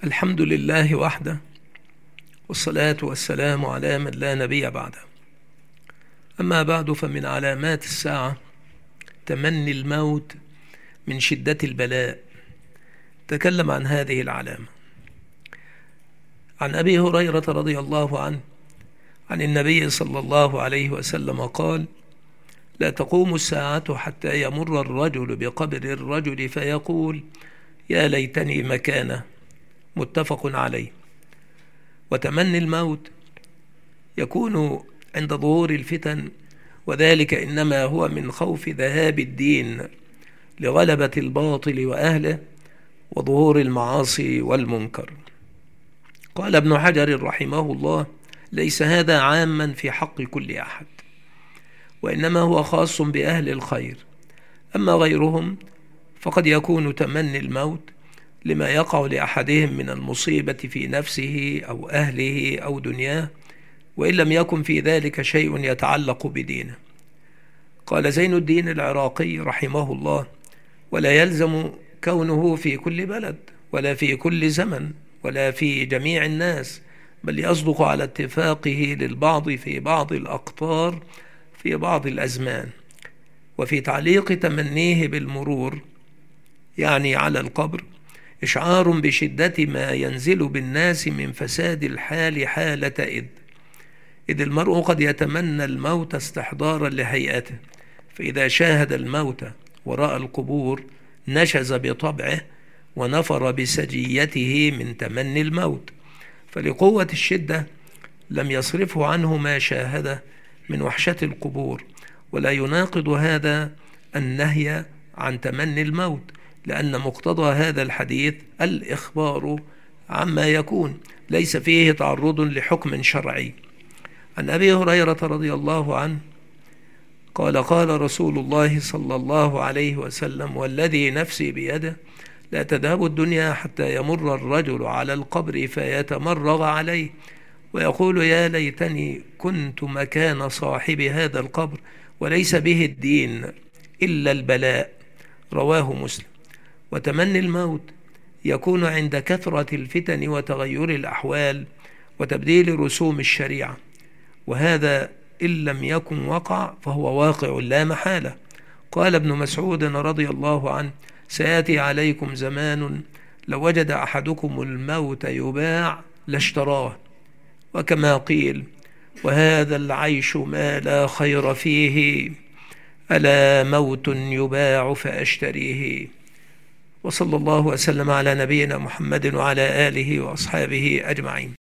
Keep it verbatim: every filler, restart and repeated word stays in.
الحمد لله وحده، والصلاة والسلام على من لا نبي بعده. أما بعد، فمن علامات الساعة تمني الموت من شدة البلاء. تكلم عن هذه العلامة عن أبي هريرة رضي الله عنه عن النبي صلى الله عليه وسلم قال: لا تقوم الساعة حتى يمر الرجل بقبر الرجل فيقول: يا ليتني مكانه. متفق عليه. وتمني الموت يكون عند ظهور الفتن، وذلك إنما هو من خوف ذهاب الدين لغلبة الباطل وأهله وظهور المعاصي والمنكر. قال ابن حجر رحمه الله: ليس هذا عاما في حق كل أحد، وإنما هو خاص بأهل الخير. أما غيرهم فقد يكون تمني الموت لما يقع لأحدهم من المصيبة في نفسه أو أهله أو دنياه، وإن لم يكن في ذلك شيء يتعلق بدينه. قال زين الدين العراقي رحمه الله: ولا يلزم كونه في كل بلد ولا في كل زمن ولا في جميع الناس، بل يصدق على اتفاقه للبعض في بعض الأقطار في بعض الأزمان. وفي تعليق تمنيه بالمرور، يعني على القبر، إشعار بشدة ما ينزل بالناس من فساد الحال حالة إذ إذ المرء قد يتمنى الموت استحضارا لهيئته، فإذا شاهد الموت وراء القبور نشز بطبعه ونفر بسجيته من تمني الموت، فلقوة الشدة لم يصرفه عنه ما شاهده من وحشة القبور. ولا يناقض هذا النهي عن تمني الموت، لأن مقتضى هذا الحديث الإخبار عما يكون، ليس فيه تعرض لحكم شرعي. عن أبي هريرة رضي الله عنه قال: قال رسول الله صلى الله عليه وسلم: والذي نفسي بيده لا تذهب الدنيا حتى يمر الرجل على القبر فيتمرغ عليه ويقول: يا ليتني كنت مكان صاحب هذا القبر، وليس به الدين إلا البلاء. رواه مسلم. وتمني الموت يكون عند كثرة الفتن وتغير الأحوال وتبديل رسوم الشريعة، وهذا إن لم يكن وقع فهو واقع لا محالة. قال ابن مسعود رضي الله عنه: سيأتي عليكم زمان لو وجد أحدكم الموت يباع لاشتراه. وكما قيل: وهذا العيش ما لا خير فيه، ألا موت يباع فأشتريه. وصلى الله وسلم على نبينا محمد وعلى آله وأصحابه أجمعين.